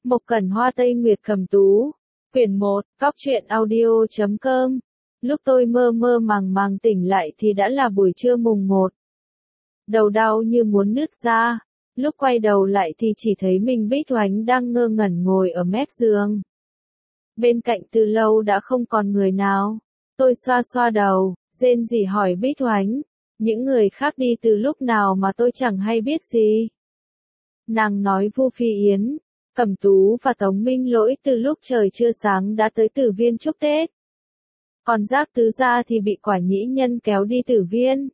Mộc Cẩn Hoa Tây Nguyệt Cầm Tú. Quyển 1, Góc truyện audio.com. Lúc tôi mơ mơ màng màng tỉnh lại thì đã là buổi trưa mùng 1. Đầu đau như muốn nứt ra. Lúc quay đầu lại thì chỉ thấy mình Bích Oánh đang ngơ ngẩn ngồi ở mép giường. Bên cạnh từ lâu đã không còn người nào. Tôi xoa xoa đầu, rên rỉ hỏi Bích Oánh, những người khác đi từ lúc nào mà tôi chẳng hay biết gì. Nàng nói Vu Phi Yến, Cẩm Tú và Tống Minh Lỗi từ lúc trời chưa sáng đã tới Tử Viên chúc Tết. Còn Giác Tứ Gia thì bị Quả Nhĩ Nhân kéo đi Tử Viên.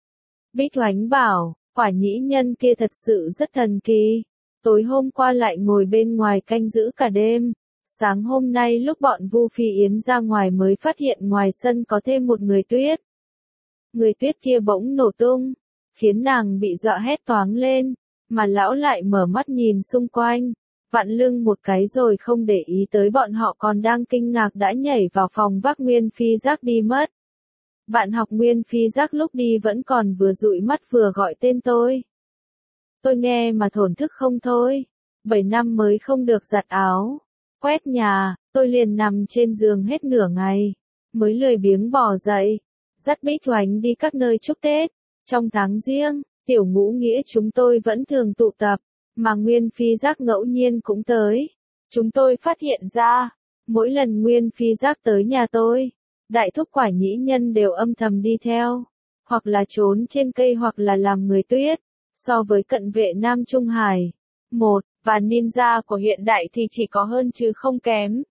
Bích Oánh bảo, Quả Nhĩ Nhân kia thật sự rất thần kỳ. Tối hôm qua lại ngồi bên ngoài canh giữ cả đêm. Sáng hôm nay lúc bọn Vu Phi Yến ra ngoài mới phát hiện ngoài sân có thêm một người tuyết. Người tuyết kia bỗng nổ tung, khiến nàng bị dọa hét toáng lên, mà lão lại mở mắt nhìn xung quanh, vặn lưng một cái rồi không để ý tới bọn họ còn đang kinh ngạc đã nhảy vào phòng vác Nguyên Phi Giác đi mất. Bạn học Nguyên Phi Giác lúc đi vẫn còn vừa dụi mắt vừa gọi tên tôi. Tôi nghe mà thổn thức không thôi, 7 năm mới không được giặt áo, quét nhà, tôi liền nằm trên giường hết nửa ngày, mới lười biếng bỏ dậy, dắt Bích Oánh đi các nơi chúc Tết. Trong tháng Giêng, Tiểu Ngũ Nghĩa chúng tôi vẫn thường tụ tập, mà Nguyên Phi Giác ngẫu nhiên cũng tới. Chúng tôi phát hiện ra, mỗi lần Nguyên Phi Giác tới nhà tôi, Đại Thúc Quả Nhĩ Nhân đều âm thầm đi theo, hoặc là trốn trên cây hoặc là làm người tuyết. So với cận vệ Nam Trung Hải, và ninja của hiện đại thì chỉ có hơn chứ không kém.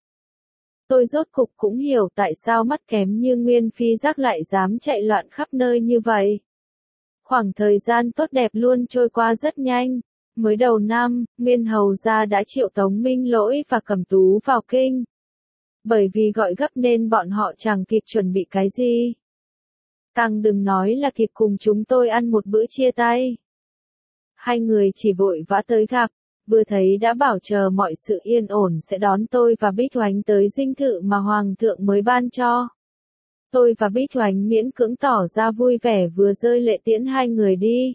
Tôi rốt cục cũng hiểu tại sao mắt kém như Nguyên Phi Giác lại dám chạy loạn khắp nơi như vậy. Khoảng thời gian tốt đẹp luôn trôi qua rất nhanh. Mới đầu năm, Nguyên Hầu gia đã triệu Tống Minh Lỗi và Cẩm Tú vào kinh. Bởi vì gọi gấp nên bọn họ chẳng kịp chuẩn bị cái gì. Càng đừng nói là kịp cùng chúng tôi ăn một bữa chia tay. Hai người chỉ vội vã tới gặp, vừa thấy đã bảo chờ mọi sự yên ổn sẽ đón tôi và Bích Oánh tới dinh thự mà Hoàng thượng mới ban cho. Tôi và Bích Oánh miễn cưỡng tỏ ra vui vẻ vừa rơi lệ tiễn hai người đi.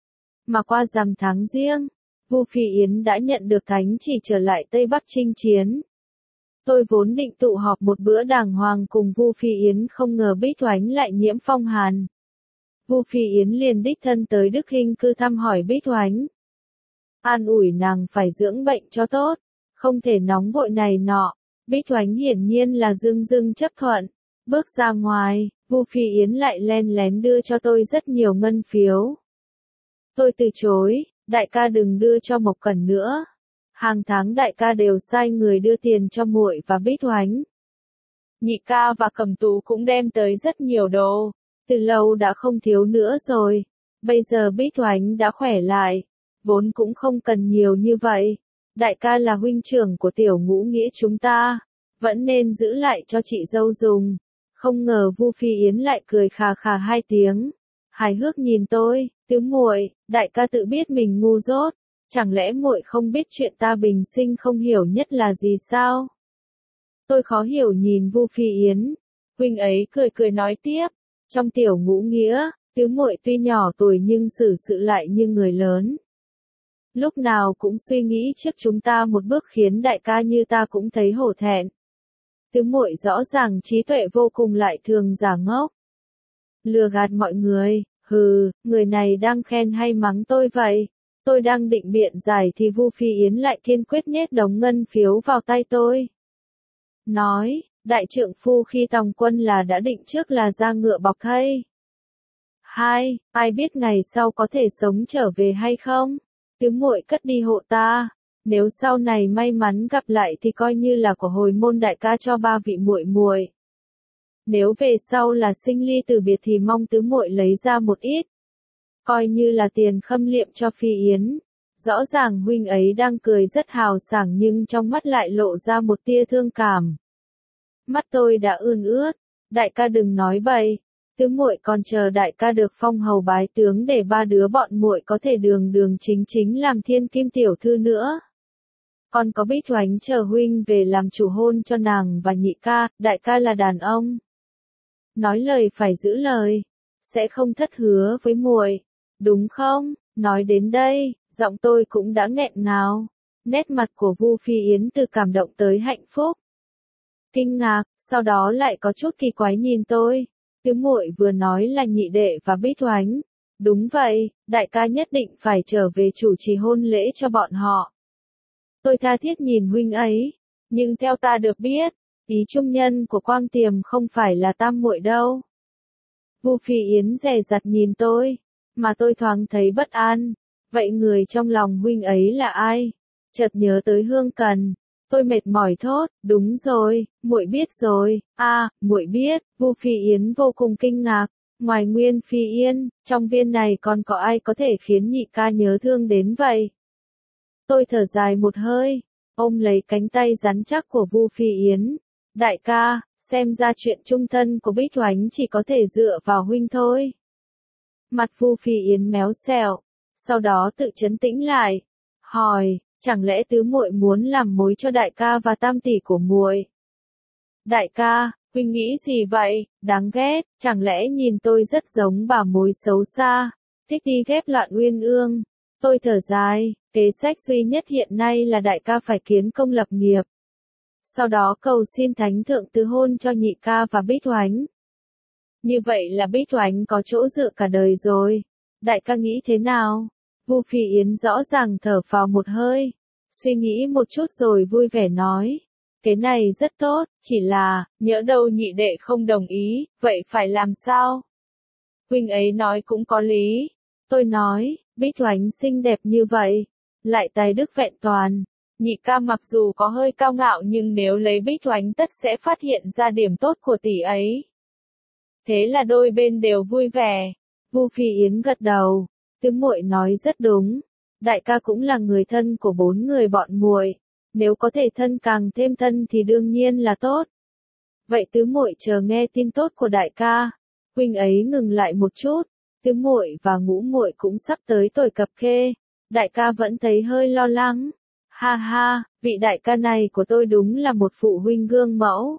Mà qua rằm tháng Giêng, Vu Phi Yến đã nhận được thánh chỉ trở lại Tây Bắc chinh chiến. Tôi vốn định tụ họp một bữa đàng hoàng cùng Vu Phi Yến không ngờ Bích Oánh lại nhiễm phong hàn. Vu Phi Yến liền đích thân tới Đức Hinh cư thăm hỏi Bích Oánh. An ủi nàng phải dưỡng bệnh cho tốt, không thể nóng vội này nọ. Bích Oánh hiển nhiên là dưng dưng chấp thuận. Bước ra ngoài, Vu Phi Yến lại len lén đưa cho tôi rất nhiều ngân phiếu. Tôi từ chối, đại ca đừng đưa cho Mộc Cẩn nữa. Hàng tháng đại ca đều sai người đưa tiền cho muội và Bích Oánh. Nhị ca và Cẩm Tú cũng đem tới rất nhiều đồ, từ lâu đã không thiếu nữa rồi. Bây giờ Bích Oánh đã khỏe lại, vốn cũng không cần nhiều như vậy. Đại ca là huynh trưởng của Tiểu Ngũ Nghĩa chúng ta, vẫn nên giữ lại cho chị dâu dùng. Không ngờ Vu Phi Yến lại cười khà khà hai tiếng, hài hước nhìn tôi, tứ muội, đại ca tự biết mình ngu dốt, chẳng lẽ muội không biết chuyện ta bình sinh không hiểu nhất là gì sao? Tôi khó hiểu nhìn Vu Phi Yến, huynh ấy cười cười nói tiếp, trong Tiểu Ngũ Nghĩa, tứ muội tuy nhỏ tuổi nhưng xử sự lại như người lớn. Lúc nào cũng suy nghĩ trước chúng ta một bước khiến đại ca như ta cũng thấy hổ thẹn. Tứ muội rõ ràng trí tuệ vô cùng lại thường giả ngốc. Lừa gạt mọi người, người này đang khen hay mắng tôi vậy? Tôi đang định biện giải thì Vu Phi Yến lại kiên quyết nhét đống ngân phiếu vào tay tôi. Nói, đại trượng phu khi tòng quân là đã định trước là ra ngựa bọc thây. Ai biết ngày sau có thể sống trở về hay không? Tứ muội cất đi hộ ta. Nếu sau này may mắn gặp lại thì coi như là của hồi môn đại ca cho ba vị muội muội. Nếu về sau là sinh ly từ biệt thì mong tứ muội lấy ra một ít, coi như là tiền khâm liệm cho Phi Yến. Rõ ràng huynh ấy đang cười rất hào sảng nhưng trong mắt lại lộ ra một tia thương cảm. Mắt tôi đã ươn ướt, đại ca đừng nói bậy, tứ muội còn chờ đại ca được phong hầu bái tướng để ba đứa bọn muội có thể đường đường chính chính làm thiên kim tiểu thư nữa. Còn có Bích Oánh chờ huynh về làm chủ hôn cho nàng và nhị ca, đại ca là đàn ông. Nói lời phải giữ lời, sẽ không thất hứa với muội, đúng không? Nói đến đây, giọng tôi cũng đã nghẹn ngào. Nét mặt của Vu Phi Yến từ cảm động tới hạnh phúc. Kinh ngạc, sau đó lại có chút kỳ quái nhìn tôi. Tứ muội vừa nói là nhị đệ và Bích Oánh. Đúng vậy, đại ca nhất định phải trở về chủ trì hôn lễ cho bọn họ. Tôi tha thiết nhìn huynh ấy, nhưng theo ta được biết, ý trung nhân của Quang Tiềm không phải là tam muội đâu. Vu Phi Yến dè dặt nhìn tôi, mà tôi thoáng thấy bất an. Vậy người trong lòng huynh ấy là ai? Chợt nhớ tới Hương Cần, tôi mệt mỏi thốt, đúng rồi, muội biết rồi. Muội biết. Vu Phi Yến vô cùng kinh ngạc. Ngoài Nguyên Phi Yên, trong viên này còn có ai có thể khiến nhị ca nhớ thương đến vậy? Tôi thở dài một hơi, ôm lấy cánh tay rắn chắc của Vu Phi Yến. Đại ca, xem ra chuyện chung thân của Bích Oánh chỉ có thể dựa vào huynh thôi. Mặt Vu Phi Yến méo xẹo, sau đó tự trấn tĩnh lại, hỏi, chẳng lẽ tứ muội muốn làm mối cho đại ca và tam tỷ của muội? Đại ca, huynh nghĩ gì vậy? Đáng ghét, chẳng lẽ nhìn tôi rất giống bà mối xấu xa, thích đi ghép loạn uyên ương? Tôi thở dài, kế sách duy nhất hiện nay là đại ca phải kiến công lập nghiệp. Sau đó cầu xin thánh thượng tứ hôn cho nhị ca và Bích Oánh. Như vậy là Bích Oánh có chỗ dựa cả đời rồi. Đại ca nghĩ thế nào? Vu Phi Yến rõ ràng thở phào một hơi, suy nghĩ một chút rồi vui vẻ nói. Cái này rất tốt, chỉ là, nhỡ đâu nhị đệ không đồng ý, vậy phải làm sao? Huynh ấy nói cũng có lý. Tôi nói, Bích Oánh xinh đẹp như vậy, lại tài đức vẹn toàn. Nhị ca mặc dù có hơi cao ngạo nhưng nếu lấy Bích Oánh tất sẽ phát hiện ra điểm tốt của tỷ ấy. Thế là đôi bên đều vui vẻ. Vu Phi Yến gật đầu, tứ muội nói rất đúng. Đại ca cũng là người thân của bốn người bọn muội, nếu có thể thân càng thêm thân thì đương nhiên là tốt. Vậy tứ muội chờ nghe tin tốt của đại ca. Huynh ấy ngừng lại một chút, tứ muội và ngũ muội cũng sắp tới tuổi cập kê, đại ca vẫn thấy hơi lo lắng. Ha ha, vị đại ca này của tôi đúng là một phụ huynh gương mẫu.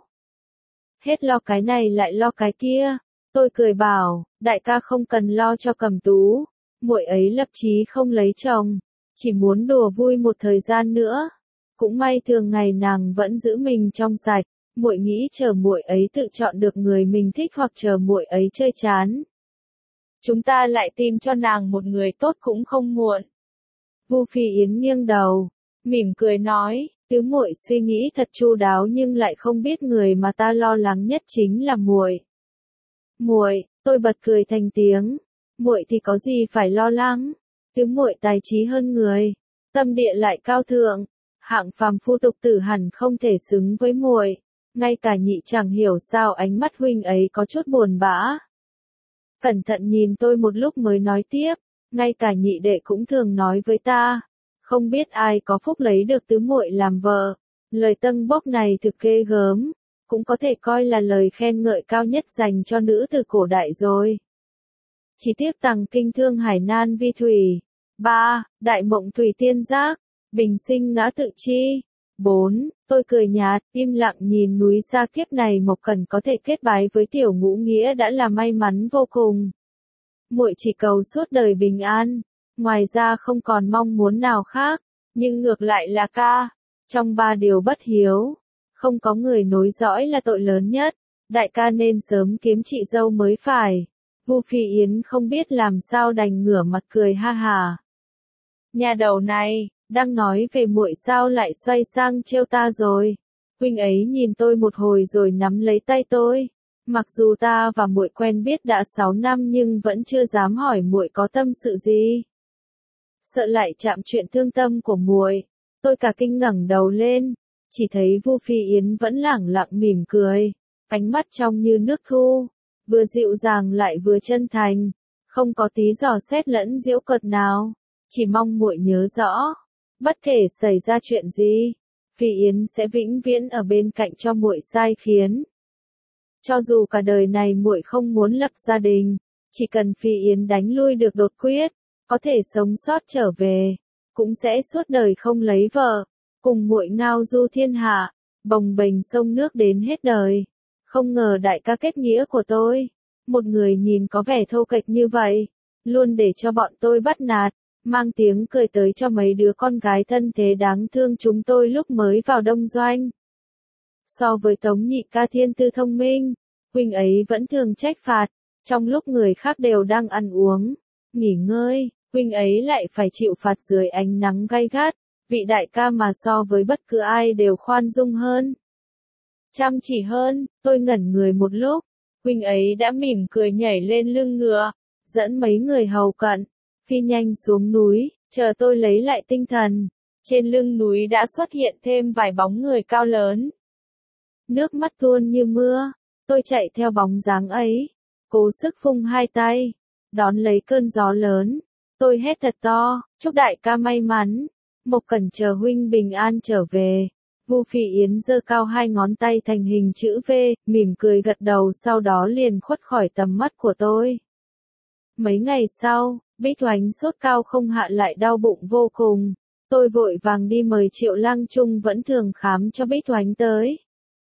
Hết lo cái này lại lo cái kia. Tôi cười bảo, đại ca không cần lo cho Cẩm Tú, muội ấy lập chí không lấy chồng, chỉ muốn đùa vui một thời gian nữa. Cũng may thường ngày nàng vẫn giữ mình trong sạch, muội nghĩ chờ muội ấy tự chọn được người mình thích hoặc chờ muội ấy chơi chán, chúng ta lại tìm cho nàng một người tốt cũng không muộn. Vu Phi Yến nghiêng đầu, mỉm cười nói, tứ muội suy nghĩ thật chu đáo nhưng lại không biết người mà ta lo lắng nhất chính là muội. Muội, tôi bật cười thành tiếng. Muội thì có gì phải lo lắng? Tứ muội tài trí hơn người, tâm địa lại cao thượng, hạng phàm phu tục tử hẳn không thể xứng với muội. Ngay cả nhị chẳng hiểu sao ánh mắt huynh ấy có chút buồn bã. Cẩn thận nhìn tôi một lúc mới nói tiếp, ngay cả nhị đệ cũng thường nói với ta, không biết ai có phúc lấy được tứ muội làm vợ. Lời tâng bốc này thực ghê gớm, cũng có thể coi là lời khen ngợi cao nhất dành cho nữ từ cổ đại rồi. Chỉ tiếc tằng kinh thương hải nan vi thủy. 3. Đại mộng thủy tiên giác, bình sinh ngã tự chi. 4. Tôi cười nhạt, im lặng nhìn núi xa kiếp này Mộc Cẩn có thể kết bái với tiểu ngũ nghĩa đã là may mắn vô cùng. Muội chỉ cầu suốt đời bình an, ngoài ra không còn mong muốn nào khác, nhưng ngược lại là ca. Trong 3 điều bất hiếu, không có người nối dõi là tội lớn nhất, đại ca nên sớm kiếm chị dâu mới phải. Vu Phi Yến không biết làm sao đành ngửa mặt cười ha hà. Nhà đầu này, đang nói về muội sao lại xoay sang trêu ta rồi. Huynh ấy nhìn tôi một hồi rồi nắm lấy tay tôi. Mặc dù ta và muội quen biết đã 6 năm nhưng vẫn chưa dám hỏi muội có tâm sự gì. Sợ lại chạm chuyện thương tâm của muội, tôi cả kinh ngẩng đầu lên, chỉ thấy Vu Phi Yến vẫn lẳng lặng mỉm cười, ánh mắt trong như nước thu, vừa dịu dàng lại vừa chân thành, không có tí dò xét lẫn giễu cợt nào, chỉ mong muội nhớ rõ, bất kể xảy ra chuyện gì, Phi Yến sẽ vĩnh viễn ở bên cạnh cho muội sai khiến. Cho dù cả đời này muội không muốn lập gia đình, chỉ cần Phi Yến đánh lui được đột quyết, có thể sống sót trở về, cũng sẽ suốt đời không lấy vợ, cùng muội ngao du thiên hạ, bồng bềnh sông nước đến hết đời. Không ngờ đại ca kết nghĩa của tôi, một người nhìn có vẻ thô kệch như vậy, luôn để cho bọn tôi bắt nạt, mang tiếng cười tới cho mấy đứa con gái thân thế đáng thương chúng tôi lúc mới vào đông doanh. So với Tống nhị ca thiên tư thông minh, huynh ấy vẫn thường trách phạt, trong lúc người khác đều đang ăn uống, nghỉ ngơi, huynh ấy lại phải chịu phạt dưới ánh nắng gay gắt, vị đại ca mà so với bất cứ ai đều khoan dung hơn. Chăm chỉ hơn, tôi ngẩn người một lúc, huynh ấy đã mỉm cười nhảy lên lưng ngựa, dẫn mấy người hầu cận, phi nhanh xuống núi, chờ tôi lấy lại tinh thần. Trên lưng núi đã xuất hiện thêm vài bóng người cao lớn. Nước mắt tuôn như mưa, tôi chạy theo bóng dáng ấy, cố sức phung hai tay, đón lấy cơn gió lớn. Tôi hét thật to, chúc đại ca may mắn, Mộc Cẩn chờ huynh bình an trở về. Vu Phi Yến giơ cao hai ngón tay thành hình chữ V, mỉm cười gật đầu sau đó liền khuất khỏi tầm mắt của tôi. Mấy ngày sau, Bích Oánh sốt cao không hạ lại đau bụng vô cùng. Tôi vội vàng đi mời Triệu Lang Trung vẫn thường khám cho Bích Oánh tới.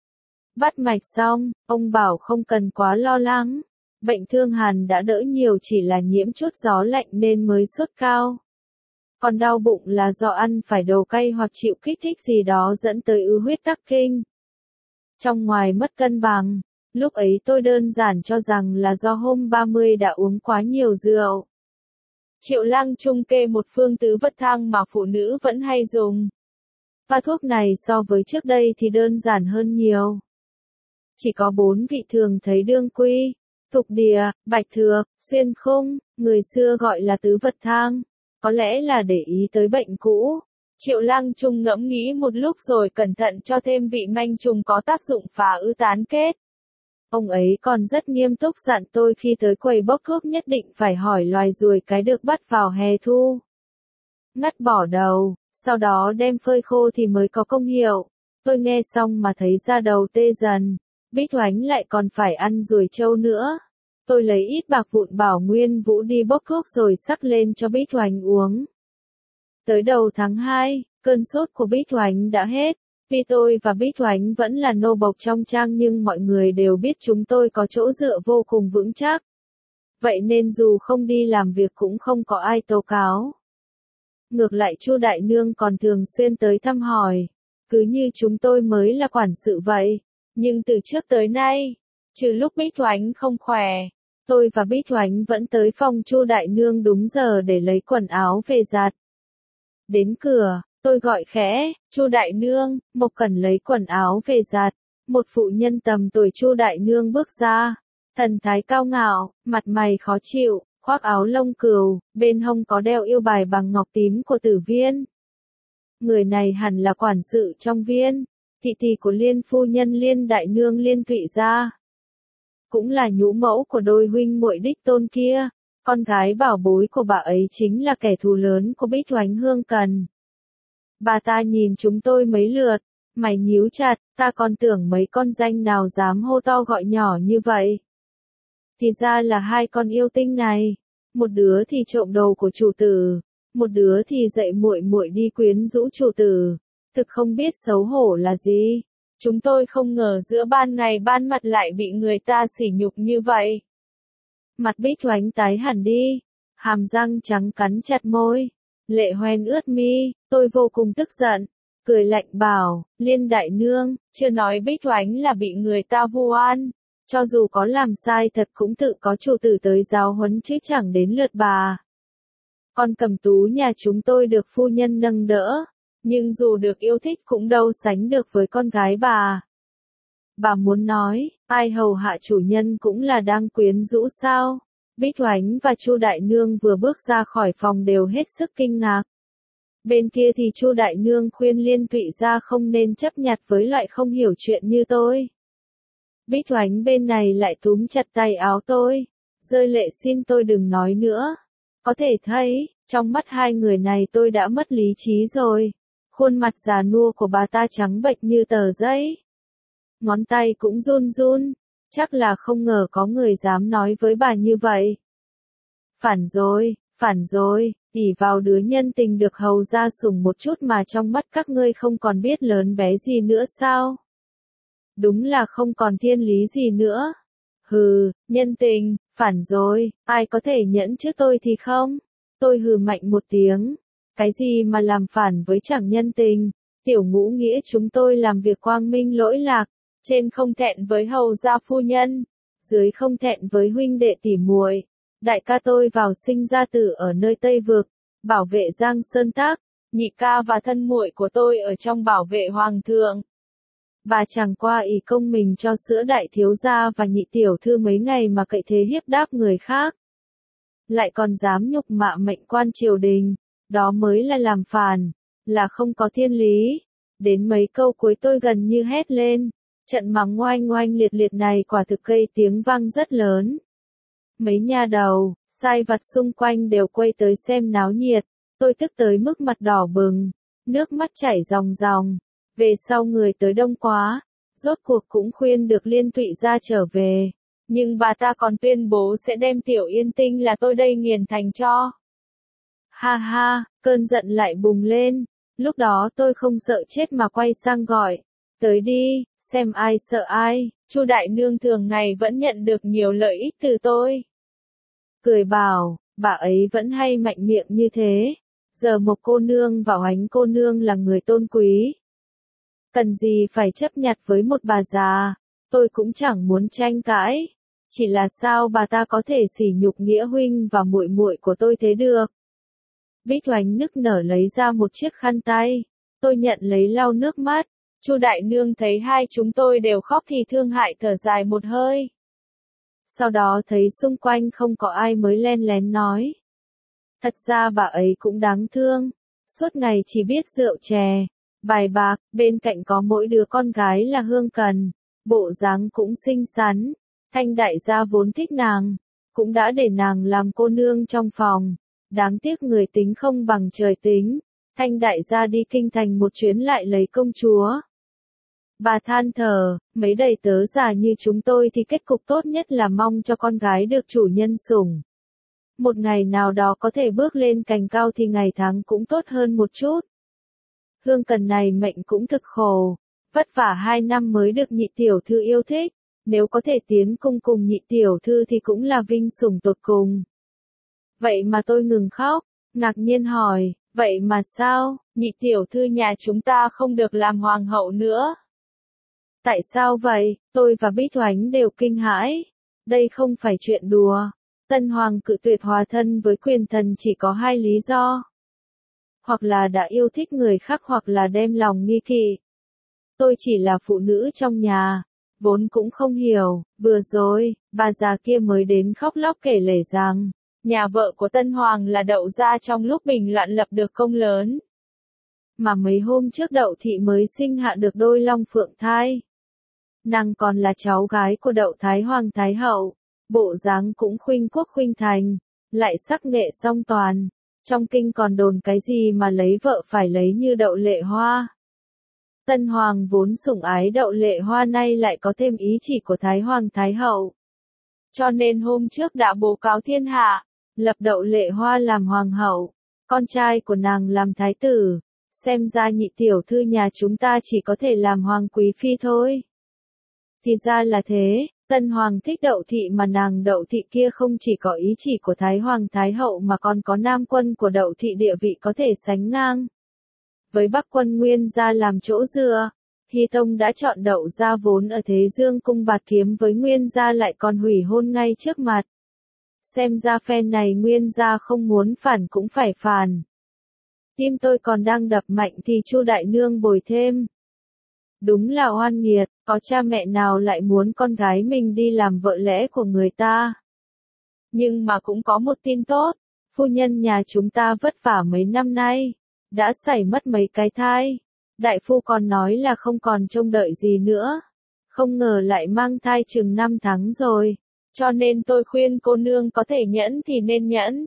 Bắt mạch xong, ông bảo không cần quá lo lắng. Bệnh thương hàn đã đỡ nhiều, chỉ là nhiễm chút gió lạnh nên mới sốt cao. Còn đau bụng là do ăn phải đồ cay hoặc chịu kích thích gì đó dẫn tới ứ huyết tắc kinh. Trong ngoài mất cân bằng, lúc ấy tôi đơn giản cho rằng là do hôm 30 đã uống quá nhiều rượu. Triệu Lang Trung kê một phương tứ vật thang mà phụ nữ vẫn hay dùng. Và thuốc này so với trước đây thì đơn giản hơn nhiều. Chỉ có 4 vị thường thấy đương quy, thục địa, bạch thược, xuyên khung, người xưa gọi là tứ vật thang. Có lẽ là để ý tới bệnh cũ. Triệu Lang Trung ngẫm nghĩ một lúc rồi cẩn thận cho thêm vị manh trùng có tác dụng phá ứ tán kết. Ông ấy còn rất nghiêm túc dặn tôi khi tới quầy bốc thuốc nhất định phải hỏi loài ruồi cái được bắt vào hè thu. Ngắt bỏ đầu, sau đó đem phơi khô thì mới có công hiệu. Tôi nghe xong mà thấy da đầu tê dần. Bích Oánh lại còn phải ăn ruồi trâu nữa. Tôi lấy ít bạc vụn bảo Nguyên Vũ đi bốc thuốc rồi sắc lên cho Bích Oánh uống. Tới đầu tháng 2, cơn sốt của Bích Oánh đã hết. Vì tôi và Bích Oánh vẫn là nô bộc trong trang nhưng mọi người đều biết chúng tôi có chỗ dựa vô cùng vững chắc. Vậy nên dù không đi làm việc cũng không có ai tố cáo. Ngược lại Chu đại nương còn thường xuyên tới thăm hỏi. Cứ như chúng tôi mới là quản sự vậy. Nhưng từ trước tới nay, trừ lúc Bích Oánh không khỏe, tôi và Bích Oánh vẫn tới phòng Chu đại nương đúng giờ để lấy quần áo về giặt. Đến cửa, tôi gọi khẽ, Chu đại nương, Mộc Cẩn lấy quần áo về giặt. Một phụ nhân tầm tuổi Chu đại nương bước ra, thần thái cao ngạo, mặt mày khó chịu, khoác áo lông cừu, bên hông có đeo yêu bài bằng ngọc tím của Tử Viên. Người này hẳn là quản sự trong viên, thị tỷ của Liên phu nhân Liên đại nương Liên Thụy gia. Cũng là nhũ mẫu của đôi huynh muội đích tôn kia, con gái bảo bối của bà ấy chính là kẻ thù lớn của Bích Oánh Hương Cần. Bà ta nhìn chúng tôi mấy lượt, mày nhíu chặt, ta còn tưởng mấy con danh nào dám hô to gọi nhỏ như vậy. Thì ra là hai con yêu tinh này, một đứa thì trộm đồ của chủ tử, một đứa thì dạy muội muội đi quyến rũ chủ tử, thực không biết xấu hổ là gì. Chúng tôi không ngờ giữa ban ngày ban mặt lại bị người ta sỉ nhục như vậy. Mặt Bích Oánh tái hẳn đi, hàm răng trắng cắn chặt môi, lệ hoen ướt mi, tôi vô cùng tức giận, cười lạnh bảo, Liên đại nương, chưa nói Bích Oánh là bị người ta vu oan, cho dù có làm sai thật cũng tự có chủ tử tới giáo huấn chứ chẳng đến lượt bà. Con Cẩm Tú nhà chúng tôi được phu nhân nâng đỡ, nhưng dù được yêu thích cũng đâu sánh được với con gái bà. Bà muốn nói, ai hầu hạ chủ nhân cũng là đang quyến rũ sao? Bích Oánh và Chu đại nương vừa bước ra khỏi phòng đều hết sức kinh ngạc. Bên kia thì Chu đại nương khuyên Liên Thụy gia không nên chấp nhặt với loại không hiểu chuyện như tôi. Bích Oánh bên này lại túm chặt tay áo tôi, rơi lệ xin tôi đừng nói nữa. Có thể thấy, trong mắt hai người này tôi đã mất lý trí rồi. Khuôn mặt già nua của bà ta trắng bệch như tờ giấy. Ngón tay cũng run run, chắc là không ngờ có người dám nói với bà như vậy. Phản rồi, ỷ vào đứa nhân tình được hầu ra sủng một chút mà trong mắt các ngươi không còn biết lớn bé gì nữa sao? Đúng là không còn thiên lý gì nữa. Hừ, nhân tình, phản rồi, ai có thể nhẫn trước tôi thì không? Tôi hừ mạnh một tiếng. Cái gì mà làm phản với chẳng nhân tình, tiểu ngũ nghĩa chúng tôi làm việc quang minh lỗi lạc, trên không thẹn với hầu gia phu nhân, dưới không thẹn với huynh đệ tỉ muội. Đại ca tôi vào sinh ra tử ở nơi Tây Vực, bảo vệ Giang Sơn Tác, nhị ca và thân muội của tôi ở trong bảo vệ hoàng thượng. Bà chẳng qua ỷ công mình cho sữa đại thiếu gia và nhị tiểu thư mấy ngày mà cậy thế hiếp đáp người khác. Lại còn dám nhục mạ mệnh quan triều đình, đó mới là làm phản, là không có thiên lý. Đến mấy câu cuối tôi gần như hét lên, trận mắng oanh oanh liệt liệt này quả thực gây tiếng vang rất lớn. Mấy nha đầu, sai vặt xung quanh đều quay tới xem náo nhiệt, tôi tức tới mức mặt đỏ bừng, nước mắt chảy ròng ròng. Về sau người tới đông quá, rốt cuộc cũng khuyên được Liên Tụy ra trở về, nhưng bà ta còn tuyên bố sẽ đem Tiểu Yên Tinh là tôi đây nghiền thành tro. Ha ha, cơn giận lại bùng lên, lúc đó tôi không sợ chết mà quay sang gọi, tới đi, xem ai sợ ai, Chu đại nương thường ngày vẫn nhận được nhiều lợi ích từ tôi. Cười bảo, bà ấy vẫn hay mạnh miệng như thế, giờ một cô nương và Oánh cô nương là người tôn quý. Cần gì phải chấp nhặt với một bà già, tôi cũng chẳng muốn tranh cãi, chỉ là sao bà ta có thể sỉ nhục nghĩa huynh và muội muội của tôi thế được. Bích Oánh nức nở lấy ra một chiếc khăn tay, tôi nhận lấy lau nước mắt, Chu đại nương thấy hai chúng tôi đều khóc thì thương hại thở dài một hơi. Sau đó thấy xung quanh không có ai mới len lén nói. Thật ra bà ấy cũng đáng thương, suốt ngày chỉ biết rượu chè, bài bạc, bên cạnh có mỗi đứa con gái là Hương Cần, bộ dáng cũng xinh xắn, Thanh đại gia vốn thích nàng, cũng đã để nàng làm cô nương trong phòng, đáng tiếc người tính không bằng trời tính, Thanh đại gia đi kinh thành một chuyến lại lấy công chúa. Bà than thở, mấy đầy tớ già như chúng tôi thì kết cục tốt nhất là mong cho con gái được chủ nhân sủng. Một ngày nào đó có thể bước lên cành cao thì ngày tháng cũng tốt hơn một chút. Hương Cần này mệnh cũng thực khổ, vất vả 2 năm mới được nhị tiểu thư yêu thích, nếu có thể tiến cung cùng nhị tiểu thư thì cũng là vinh sủng tột cùng. Vậy mà tôi ngừng khóc, ngạc nhiên hỏi, vậy mà sao, nhị tiểu thư nhà chúng ta không được làm hoàng hậu nữa? Tại sao vậy? Tôi và Bích Oánh đều kinh hãi. Đây không phải chuyện đùa. Tân hoàng cự tuyệt hòa thân với quyền thần chỉ có 2 lý do. Hoặc là đã yêu thích người khác hoặc là đem lòng nghi kỵ. Tôi chỉ là phụ nữ trong nhà, vốn cũng không hiểu. Vừa rồi, bà già kia mới đến khóc lóc kể lể rằng, nhà vợ của Tân hoàng là Đậu gia trong lúc bình loạn lập được công lớn. Mà mấy hôm trước Đậu thị mới sinh hạ được đôi long phượng thai. Nàng còn là cháu gái của Đậu Thái Hoàng Thái Hậu, bộ dáng cũng khuynh quốc khuynh thành, lại sắc nghệ song toàn. Trong kinh còn đồn cái gì mà lấy vợ phải lấy như Đậu Lệ Hoa. Tân Hoàng vốn sủng ái Đậu Lệ Hoa nay lại có thêm ý chỉ của Thái Hoàng Thái Hậu. Cho nên hôm trước đã bố cáo thiên hạ, lập Đậu Lệ Hoa làm hoàng hậu, con trai của nàng làm thái tử. Xem ra nhị tiểu thư nhà chúng ta chỉ có thể làm hoàng quý phi thôi. Thì ra là thế, Tân Hoàng thích Đậu thị mà nàng Đậu thị kia không chỉ có ý chỉ của Thái Hoàng Thái Hậu mà còn có nam quân của Đậu thị địa vị có thể sánh ngang. Với Bắc quân Nguyên gia làm chỗ dựa, Hy Tông đã chọn Đậu gia vốn ở Thế Dương cung bạt kiếm với Nguyên gia lại còn hủy hôn ngay trước mặt. Xem ra phen này Nguyên gia không muốn phản cũng phải phản. Tim tôi còn đang đập mạnh thì Chu đại nương bồi thêm. Đúng là oan nghiệt, có cha mẹ nào lại muốn con gái mình đi làm vợ lẽ của người ta. Nhưng mà cũng có một tin tốt, phu nhân nhà chúng ta vất vả mấy năm nay, đã xảy mất mấy cái thai. Đại phu còn nói là không còn trông đợi gì nữa. Không ngờ lại mang thai chừng 5 tháng rồi, cho nên tôi khuyên cô nương có thể nhẫn thì nên nhẫn.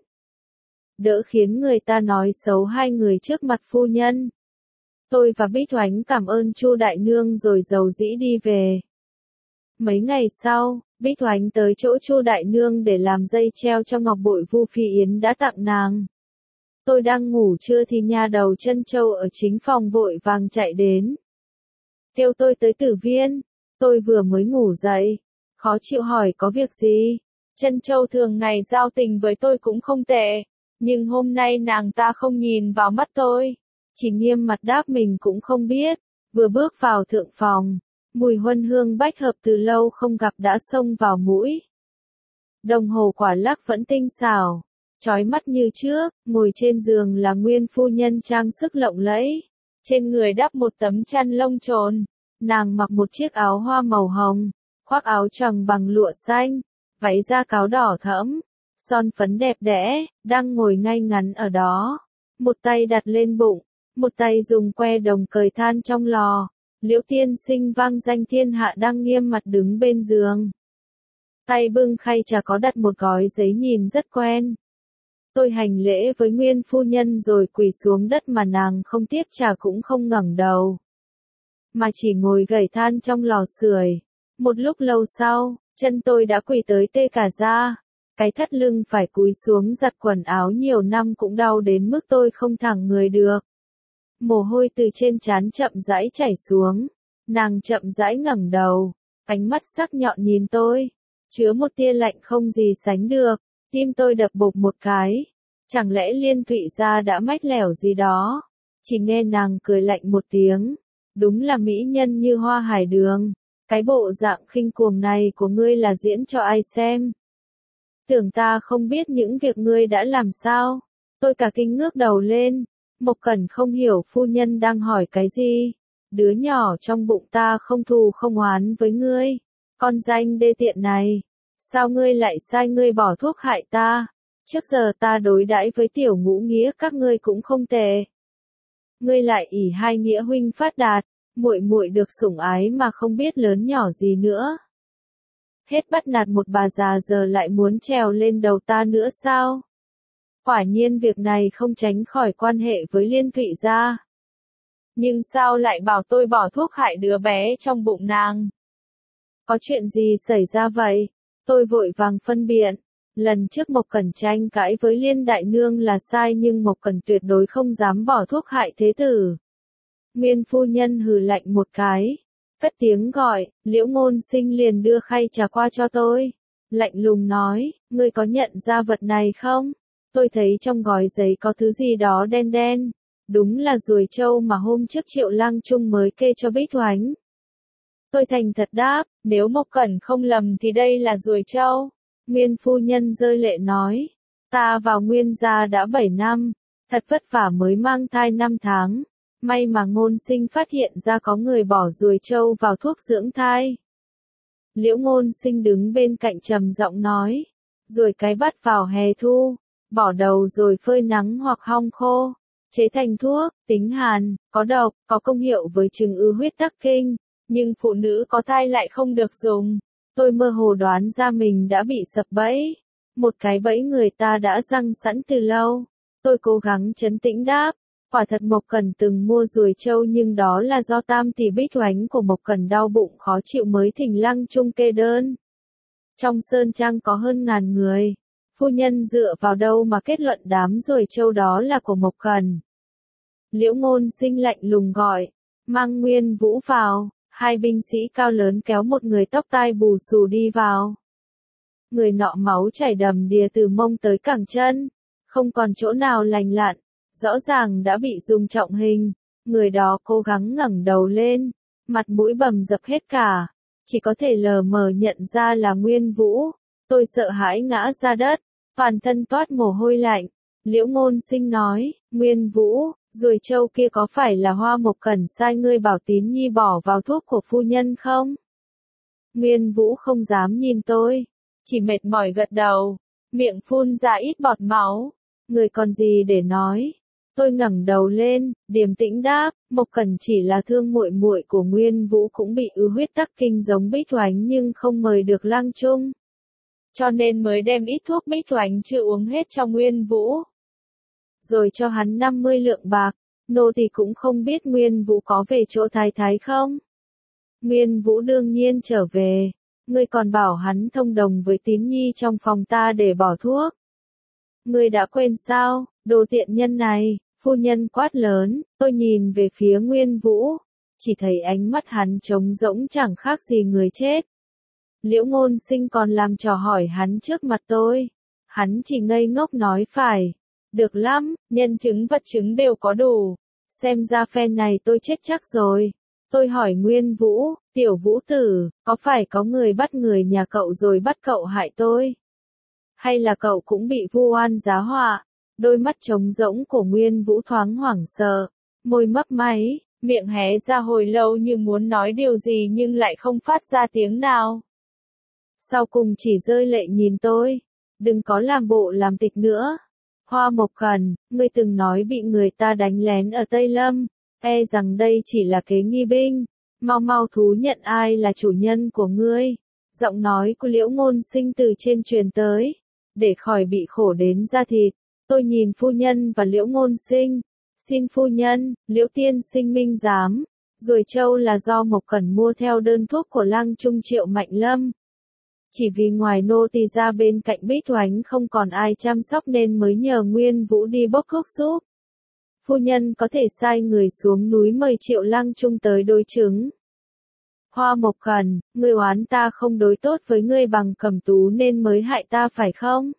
Đỡ khiến người ta nói xấu hai người trước mặt phu nhân. Tôi và Bích Oánh cảm ơn Chu đại nương rồi dầu dĩ đi về. Mấy ngày sau, Bích Oánh tới chỗ Chu đại nương để làm dây treo cho ngọc bội Vu Phi Yến đã tặng nàng. Tôi đang ngủ trưa thì nha đầu Trân Châu ở chính phòng vội vàng chạy đến. Kêu tôi tới Tử Viên. Tôi vừa mới ngủ dậy, khó chịu hỏi có việc gì. Trân Châu thường ngày giao tình với tôi cũng không tệ, Nhưng hôm nay nàng ta không nhìn vào mắt tôi, chỉ nghiêm mặt đáp mình cũng không biết. Vừa bước vào thượng phòng, mùi huân hương bách hợp từ lâu không gặp đã xông vào mũi. Đồng hồ quả lắc vẫn tinh xảo, chói mắt như trước, ngồi trên giường là nguyên phu nhân trang sức lộng lẫy. Trên người đắp một tấm chăn lông trồn, nàng mặc một chiếc áo hoa màu hồng, khoác áo choàng bằng lụa xanh, váy da cáo đỏ thẫm, son phấn đẹp đẽ, đang ngồi ngay ngắn ở đó. Một tay đặt lên bụng, một tay dùng que đồng cời than trong lò. Liễu tiên sinh vang danh thiên hạ đang nghiêm mặt đứng bên giường. Tay bưng khay trà có đặt một gói giấy nhìn rất quen. Tôi hành lễ với nguyên phu nhân rồi quỳ xuống đất mà nàng không tiếp trà cũng không ngẩng đầu. Mà chỉ ngồi gẩy than trong lò sưởi. Một lúc lâu sau, chân tôi đã quỳ tới tê cả da. Cái thắt lưng phải cúi xuống giặt quần áo nhiều năm cũng đau đến mức tôi không thẳng người được. Mồ hôi từ trên trán chậm rãi chảy xuống. Nàng chậm rãi ngẩng đầu, ánh mắt sắc nhọn nhìn tôi, chứa một tia lạnh không gì sánh được. Tim tôi đập bộp một cái. Chẳng lẽ Liên Thụy gia đã mách lẻo gì đó? Chỉ nghe nàng cười lạnh một tiếng. Đúng là mỹ nhân như hoa hải đường. Cái bộ dạng khinh cuồng này của ngươi là diễn cho ai xem? Tưởng ta không biết những việc ngươi đã làm sao? Tôi cả kinh ngước đầu lên. Mộc Cẩn không hiểu phu nhân đang hỏi cái gì. Đứa nhỏ trong bụng ta không thù không oán với ngươi. Con danh đê tiện này. Sao ngươi lại sai ngươi bỏ thuốc hại ta? Trước giờ ta đối đãi với tiểu ngũ nghĩa các ngươi cũng không tệ. Ngươi lại ỷ hai nghĩa huynh phát đạt, muội muội được sủng ái mà không biết lớn nhỏ gì nữa. Hết bắt nạt một bà già giờ lại muốn trèo lên đầu ta nữa sao? Quả nhiên việc này không tránh khỏi quan hệ với Liên Thụy gia. Nhưng sao lại bảo tôi bỏ thuốc hại đứa bé trong bụng nàng? Có chuyện gì xảy ra vậy? Tôi vội vàng phân biện. Lần trước Mộc Cẩn tranh cãi với Liên đại nương là sai nhưng Mộc Cẩn tuyệt đối không dám bỏ thuốc hại thế tử. Nguyên phu nhân hừ lạnh một cái, cất tiếng gọi, Liễu Ngôn Sinh liền đưa khay trà qua cho tôi. Lạnh lùng nói, ngươi có nhận ra vật này không? Tôi thấy trong gói giấy có thứ gì đó đen đen. Đúng là ruồi trâu mà hôm trước Triệu Lang Trung mới kê cho Bích Hoánh. Tôi thành thật đáp, nếu Mộc Cẩn không lầm thì đây là ruồi trâu. Nguyên phu nhân rơi lệ nói, ta vào Nguyên gia đã 7 năm, thật vất vả mới mang thai 5 tháng. May mà Ngôn Sinh phát hiện ra có người bỏ ruồi trâu vào thuốc dưỡng thai. Liễu Ngôn Sinh đứng bên cạnh trầm giọng nói, rồi cái bắt vào hè thu, bỏ đầu rồi phơi nắng hoặc hong khô, chế thành thuốc, tính hàn, có độc, có công hiệu với chứng ứ huyết tắc kinh, nhưng phụ nữ có thai lại không được dùng. Tôi mơ hồ đoán ra mình đã bị sập bẫy, một cái bẫy người ta đã giăng sẵn từ lâu. Tôi cố gắng trấn tĩnh đáp, quả thật Mộc Cẩn từng mua ruồi trâu nhưng đó là do tam tỷ Bích Hoánh của Mộc Cẩn đau bụng khó chịu mới thỉnh Lăng Trung kê đơn. Trong sơn trang có hơn 1000 người, phu nhân dựa vào đâu mà kết luận đám ruồi trâu đó là của Mộc Cẩn? Liễu Ngôn Sinh lạnh lùng gọi, mang Nguyên Vũ vào. Hai binh sĩ cao lớn kéo một người tóc tai bù xù đi vào. Người nọ máu chảy đầm đìa từ mông tới cẳng chân, không còn chỗ nào lành lặn, rõ ràng đã bị dùng trọng hình. Người đó cố gắng ngẩng đầu lên, mặt mũi bầm dập hết cả, chỉ có thể lờ mờ nhận ra là Nguyên Vũ. Tôi sợ hãi ngã ra đất, toàn thân toát mồ hôi lạnh. Liễu Ngôn Sinh nói, Nguyên Vũ, ruồi trâu kia có phải là Hoa Mộc Cẩn sai ngươi bảo Tín Nhi bỏ vào thuốc của phu nhân không? Nguyên Vũ không dám nhìn tôi, chỉ mệt mỏi gật đầu, miệng phun ra ít bọt máu. Người còn gì để nói? Tôi ngẩng đầu lên, điềm tĩnh đáp, Mộc Cẩn chỉ là thương muội muội của Nguyên Vũ cũng bị ứ huyết tắc kinh giống Bích Hoánh nhưng không mời được Lăng Trung. Cho nên mới đem ít thuốc Bích Hoánh chưa uống hết cho Nguyên Vũ. Rồi cho hắn 50 lượng bạc, nô tỳ cũng không biết Nguyên Vũ có về chỗ thái thái không? Nguyên Vũ đương nhiên trở về, ngươi còn bảo hắn thông đồng với Tín Nhi trong phòng ta để bỏ thuốc. Ngươi đã quên sao, đồ tiện nhân này, phu nhân quát lớn. Tôi nhìn về phía Nguyên Vũ, chỉ thấy ánh mắt hắn trống rỗng chẳng khác gì người chết. Liễu Ngôn Sinh còn làm trò hỏi hắn trước mặt tôi, hắn chỉ ngây ngốc nói phải. Được lắm, nhân chứng vật chứng đều có đủ. Xem ra phen này tôi chết chắc rồi. Tôi hỏi Nguyên Vũ, tiểu Vũ tử, có phải có người bắt người nhà cậu rồi bắt cậu hại tôi? Hay là cậu cũng bị vu oan giá họa? Đôi mắt trống rỗng của Nguyên Vũ thoáng hoảng sợ, môi mấp máy, miệng hé ra hồi lâu như muốn nói điều gì nhưng lại không phát ra tiếng nào. Sau cùng chỉ rơi lệ nhìn tôi. Đừng có làm bộ làm tịch nữa. Hoa Mộc Cần, ngươi từng nói bị người ta đánh lén ở Tây Lâm, e rằng đây chỉ là kế nghi binh. Mau mau thú nhận ai là chủ nhân của ngươi. Giọng nói của Liễu Ngôn Sinh từ trên truyền tới. Để khỏi bị khổ đến da thịt, tôi nhìn phu nhân và Liễu Ngôn Sinh. Xin phu nhân, Liễu tiên sinh minh giám. Ruồi trâu là do Mộc Cẩn mua theo đơn thuốc của Lang Trung Triệu Mạnh Lâm. Chỉ vì ngoài nô tỳ ra bên cạnh Bích Oánh không còn ai chăm sóc nên mới nhờ Nguyên Vũ đi bốc thuốc giúp. Phu nhân có thể sai người xuống núi mời Triệu Lang Trung tới đối chứng. Hoa Mộc Cần, ngươi oán ta không đối tốt với ngươi bằng Cẩm Tú nên mới hại ta phải không?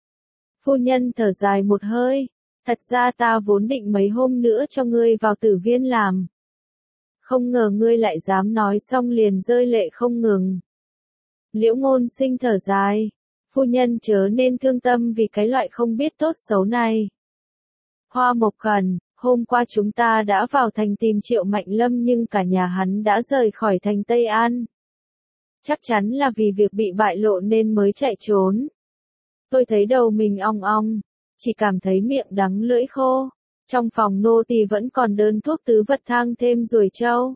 Phu nhân thở dài một hơi. Thật ra ta vốn định mấy hôm nữa cho ngươi vào tử viên làm. Không ngờ ngươi lại dám nói xong liền rơi lệ không ngừng. Liễu Ngôn Sinh thở dài. Phu nhân chớ nên thương tâm vì cái loại không biết tốt xấu này. Hoa Mộc Cần, hôm qua chúng ta đã vào thành tìm Triệu Mạnh Lâm nhưng cả nhà hắn đã rời khỏi thành Tây An. Chắc chắn là vì việc bị bại lộ nên mới chạy trốn. Tôi thấy đầu mình ong ong, chỉ cảm thấy miệng đắng lưỡi khô. Trong phòng nô tỳ vẫn còn đơn thuốc tứ vật thang thêm ruồi trâu.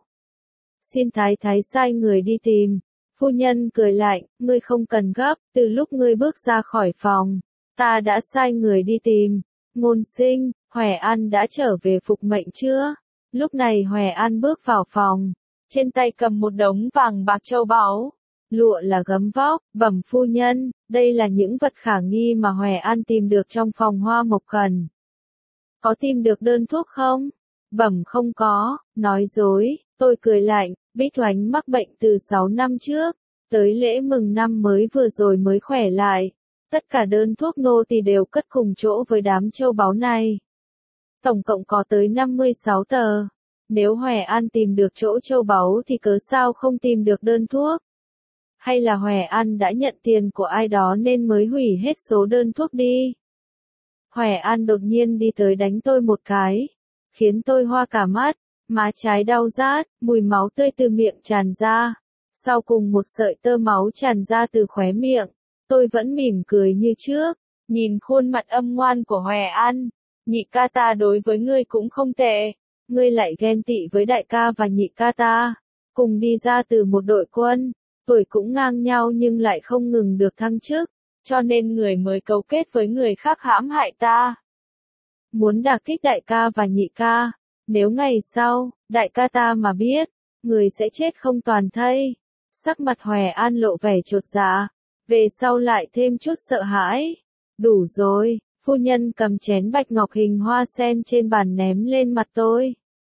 Xin thái thái sai người đi tìm. Phu nhân cười lạnh, ngươi không cần gấp, từ lúc ngươi bước ra khỏi phòng, ta đã sai người đi tìm. Ngôn Sinh, Hoè An đã trở về phục mệnh chưa? Lúc này Hoè An bước vào phòng, trên tay cầm một đống vàng bạc châu báu. Lụa là gấm vóc, bẩm phu nhân, đây là những vật khả nghi mà Hoè An tìm được trong phòng Hoa Mộc Cần. Có tìm được đơn thuốc không? Bẩm không có, nói dối. Tôi cười lạnh, Bích Oánh mắc bệnh từ 6 năm trước, tới lễ mừng năm mới vừa rồi mới khỏe lại. Tất cả đơn thuốc nô tỳ đều cất cùng chỗ với đám châu báu này. Tổng cộng có tới 56 tờ. Nếu Hoè An tìm được chỗ châu báu thì cớ sao không tìm được đơn thuốc? Hay là Hoè An đã nhận tiền của ai đó nên mới hủy hết số đơn thuốc đi? Hoè An đột nhiên đi tới đánh tôi một cái, khiến tôi hoa cả mắt. Má trái đau rát, mùi máu tươi từ miệng tràn ra. Sau cùng một sợi tơ máu tràn ra từ khóe miệng. Tôi vẫn mỉm cười như trước, nhìn khuôn mặt âm ngoan của Hoè An. Nhị ca ta đối với ngươi cũng không tệ. Ngươi lại ghen tị với đại ca và nhị ca ta. Cùng đi ra từ một đội quân. Tuổi cũng ngang nhau nhưng lại không ngừng được thăng chức. Cho nên người mới cấu kết với người khác hãm hại ta. Muốn đả kích đại ca và nhị ca. Nếu ngày sau, đại ca ta mà biết, người sẽ chết không toàn thây. Sắc mặt Hoè An lộ vẻ chột dạ, về sau lại thêm chút sợ hãi. Đủ rồi, phu nhân cầm chén bạch ngọc hình hoa sen trên bàn ném lên mặt tôi.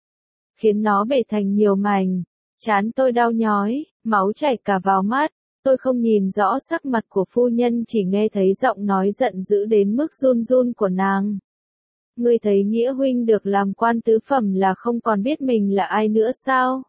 Khiến nó bể thành nhiều mảnh, trán tôi đau nhói, máu chảy cả vào mắt. Tôi không nhìn rõ sắc mặt của phu nhân chỉ nghe thấy giọng nói giận dữ đến mức run run của nàng. Ngươi thấy Nghĩa huynh được làm quan tứ phẩm là không còn biết mình là ai nữa sao?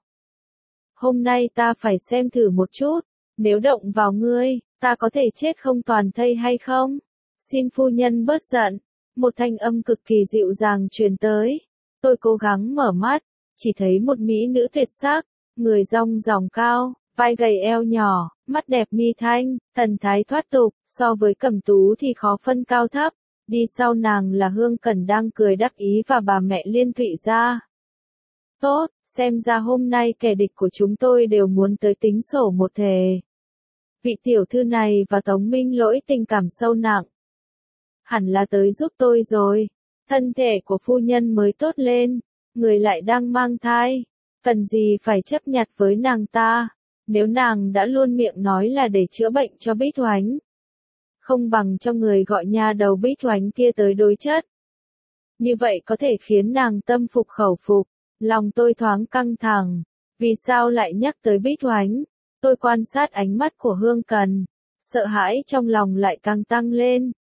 Hôm nay ta phải xem thử một chút, nếu động vào ngươi, ta có thể chết không toàn thây hay không? Xin phu nhân bớt giận. Một thanh âm cực kỳ dịu dàng truyền tới. Tôi cố gắng mở mắt, chỉ thấy một mỹ nữ tuyệt sắc, người rong ròng cao, vai gầy eo nhỏ, mắt đẹp mi thanh, thần thái thoát tục, so với Cẩm Tú thì khó phân cao thấp. Đi sau nàng là Hương Cẩn đang cười đắc ý và bà mẹ Liên Thụy Gia. Tốt, xem ra hôm nay kẻ địch của chúng tôi đều muốn tới tính sổ một thể. Vị tiểu thư này và Tống Minh Lỗi tình cảm sâu nặng. Hẳn là tới giúp tôi rồi. Thân thể của phu nhân mới tốt lên, người lại đang mang thai. Cần gì phải chấp nhặt với nàng ta, nếu nàng đã luôn miệng nói là để chữa bệnh cho Bích Oánh. Không bằng cho người gọi nha đầu Bích Oánh kia tới đối chất. Như vậy có thể khiến nàng tâm phục khẩu phục. Lòng tôi thoáng căng thẳng. Vì sao lại nhắc tới Bích Oánh? Tôi quan sát ánh mắt của Hương Cần. Sợ hãi trong lòng lại càng tăng lên.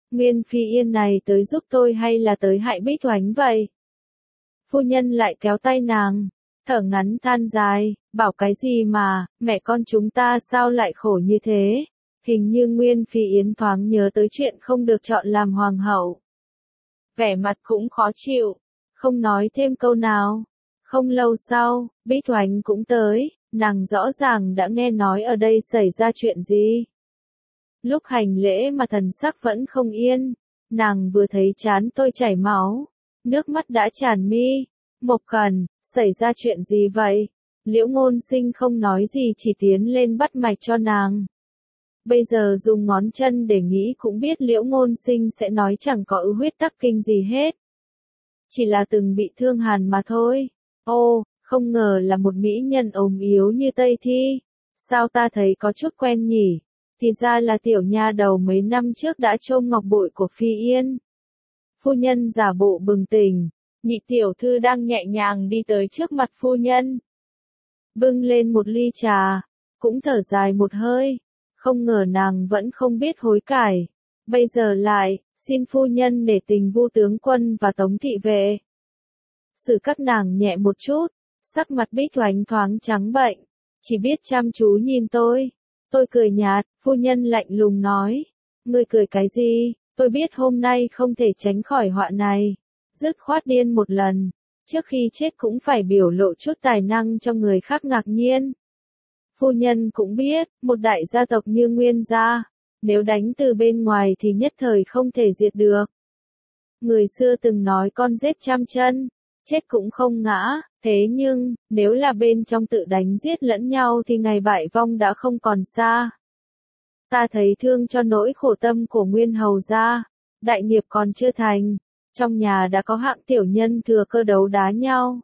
Nguyên Phi Yên này tới giúp tôi hay là tới hại Bích Thoánh vậy? Phu nhân lại kéo tay nàng, thở ngắn than dài, bảo cái gì mà, mẹ con chúng ta sao lại khổ như thế? Hình như Nguyên Phi Yến thoáng nhớ tới chuyện không được chọn làm hoàng hậu. Vẻ mặt cũng khó chịu, không nói thêm câu nào. Không lâu sau, Bích Thoánh cũng tới, nàng rõ ràng đã nghe nói ở đây xảy ra chuyện gì. Lúc hành lễ mà thần sắc vẫn không yên, nàng vừa thấy trán tôi chảy máu, nước mắt đã tràn mi. Mộc Cần, xảy ra chuyện gì vậy? Liễu Ngôn Sinh không nói gì chỉ tiến lên bắt mạch cho nàng. Bây giờ dùng ngón chân để nghĩ cũng biết Liễu Ngôn Sinh sẽ nói chẳng có ứ huyết tắc kinh gì hết. Chỉ là từng bị thương hàn mà thôi. Ô, không ngờ là một mỹ nhân ốm yếu như Tây Thi. Sao ta thấy có chút quen nhỉ? Thì ra là tiểu nha đầu mấy năm trước đã chôm ngọc bội của Phi Yên. Phu nhân giả bộ bừng tỉnh, nhị tiểu thư đang nhẹ nhàng đi tới trước mặt phu nhân. Bưng lên một ly trà, cũng thở dài một hơi, không ngờ nàng vẫn không biết hối cải. Bây giờ lại, xin phu nhân để tình Vu tướng quân và Tống thị vệ. Xử các nàng nhẹ một chút, sắc mặt Bích Thoánh thoáng trắng bệnh, chỉ biết chăm chú nhìn tôi. Tôi cười nhạt, phu nhân lạnh lùng nói, ngươi cười cái gì, tôi biết hôm nay không thể tránh khỏi họa này. Dứt khoát điên một lần, trước khi chết cũng phải biểu lộ chút tài năng cho người khác ngạc nhiên. Phu nhân cũng biết, một đại gia tộc như Nguyên gia, nếu đánh từ bên ngoài thì nhất thời không thể diệt được. Người xưa từng nói con giết trăm chân, chết cũng không ngã, thế nhưng, nếu là bên trong tự đánh giết lẫn nhau thì ngày bại vong đã không còn xa. Ta thấy thương cho nỗi khổ tâm của Nguyên hầu gia, đại nghiệp còn chưa thành, trong nhà đã có hạng tiểu nhân thừa cơ đấu đá nhau.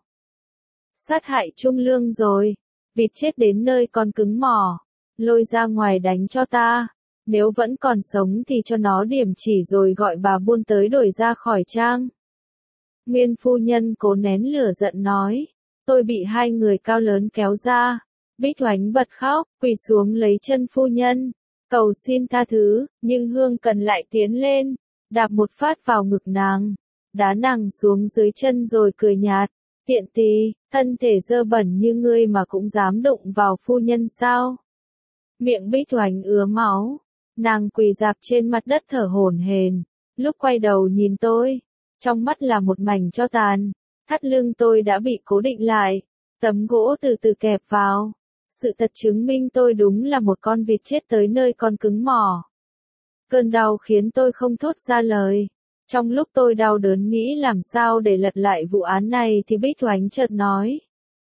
Sát hại Trung Lương rồi, vịt chết đến nơi còn cứng mỏ, lôi ra ngoài đánh cho ta, nếu vẫn còn sống thì cho nó điểm chỉ rồi gọi bà buôn tới đổi ra khỏi trang. Nguyên phu nhân cố nén lửa giận nói, tôi bị hai người cao lớn kéo ra. Bích Thoánh bật khóc, quỳ xuống lấy chân phu nhân, cầu xin tha thứ, nhưng Hương Cần lại tiến lên, đạp một phát vào ngực nàng, đá nàng xuống dưới chân rồi cười nhạt, tiện tì, thân thể dơ bẩn như ngươi mà cũng dám đụng vào phu nhân sao? Miệng Bích Thoánh ứa máu, nàng quỳ rạp trên mặt đất thở hổn hển, lúc quay đầu nhìn tôi, trong mắt là một mảnh tro tàn, thắt lưng tôi đã bị cố định lại, tấm gỗ từ từ kẹp vào. Sự thật chứng minh tôi đúng là một con vịt chết tới nơi còn cứng mỏ. Cơn đau khiến tôi không thốt ra lời. Trong lúc tôi đau đớn nghĩ làm sao để lật lại vụ án này thì Bích Thoánh chợt nói.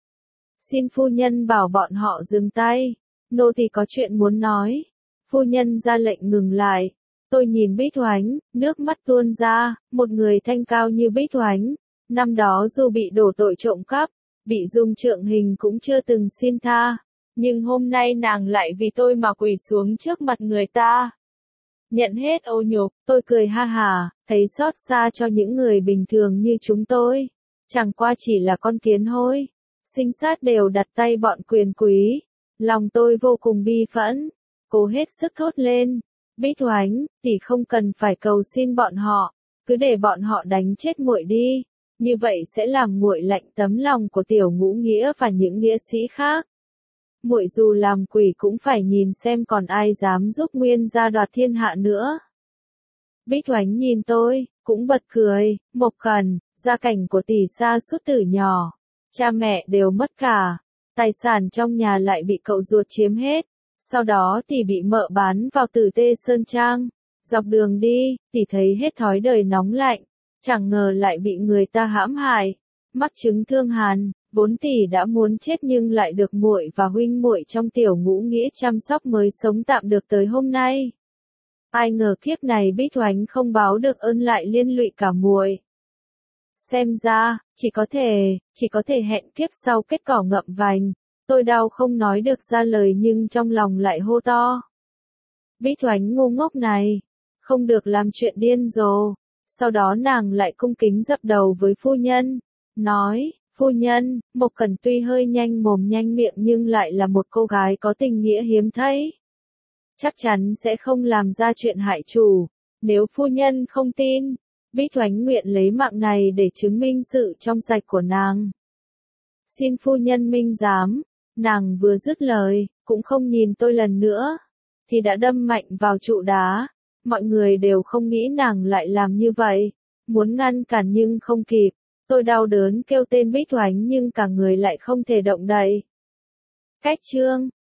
Xin phu nhân bảo bọn họ dừng tay, nô tỳ có chuyện muốn nói. Phu nhân ra lệnh ngừng lại. Tôi nhìn Bích Thoánh, nước mắt tuôn ra, một người thanh cao như Bích Thoánh. Năm đó dù bị đổ tội trộm cắp, bị dùng trượng hình cũng chưa từng xin tha. Nhưng hôm nay nàng lại vì tôi mà quỳ xuống trước mặt người ta. Nhận hết ô nhục, tôi cười ha hả, thấy xót xa cho những người bình thường như chúng tôi. Chẳng qua chỉ là con kiến hôi. Sinh sát đều đặt tay bọn quyền quý. Lòng tôi vô cùng bi phẫn. Cố hết sức thốt lên. Bích Thoánh, tỷ không cần phải cầu xin bọn họ. Cứ để bọn họ đánh chết muội đi. Như vậy sẽ làm nguội lạnh tấm lòng của tiểu ngũ nghĩa và những nghĩa sĩ khác. Muội dù làm quỷ cũng phải nhìn xem còn ai dám giúp Nguyên gia đoạt thiên hạ nữa. Bích Thoánh nhìn tôi, cũng bật cười, Mộc Cần, gia cảnh của tỷ xa suốt từ nhỏ. Cha mẹ đều mất cả, tài sản trong nhà lại bị cậu ruột chiếm hết. Sau đó tỷ bị mợ bán vào Tử Tê Sơn Trang. Dọc đường đi, tỷ thấy hết thói đời nóng lạnh. Chẳng ngờ lại bị người ta hãm hại, mắc chứng thương hàn, vốn tỷ đã muốn chết nhưng lại được muội và huynh muội trong tiểu ngũ nghĩa chăm sóc mới sống tạm được tới hôm nay. Ai ngờ kiếp này Bích Thoánh không báo được ơn lại liên lụy cả muội. Xem ra, chỉ có thể hẹn kiếp sau kết cỏ ngậm vành. Tôi đau không nói được ra lời nhưng trong lòng lại hô to. Bích Thoánh ngu ngốc này, không được làm chuyện điên rồ. Sau đó nàng lại cung kính dập đầu với phu nhân, nói, phu nhân, Mộc Cần tuy hơi nhanh mồm nhanh miệng nhưng lại là một cô gái có tình nghĩa hiếm thấy. Chắc chắn sẽ không làm ra chuyện hại chủ, Nếu phu nhân không tin, Bích Oánh nguyện lấy mạng này để chứng minh sự trong sạch của nàng. Xin phu nhân minh giám, nàng vừa dứt lời, cũng không nhìn tôi lần nữa, thì đã đâm mạnh vào trụ đá. Mọi người đều không nghĩ nàng lại làm như vậy, muốn ngăn cản nhưng không kịp. Tôi đau đớn kêu tên Bích Oánh nhưng cả người lại không thể động đậy. Cách chương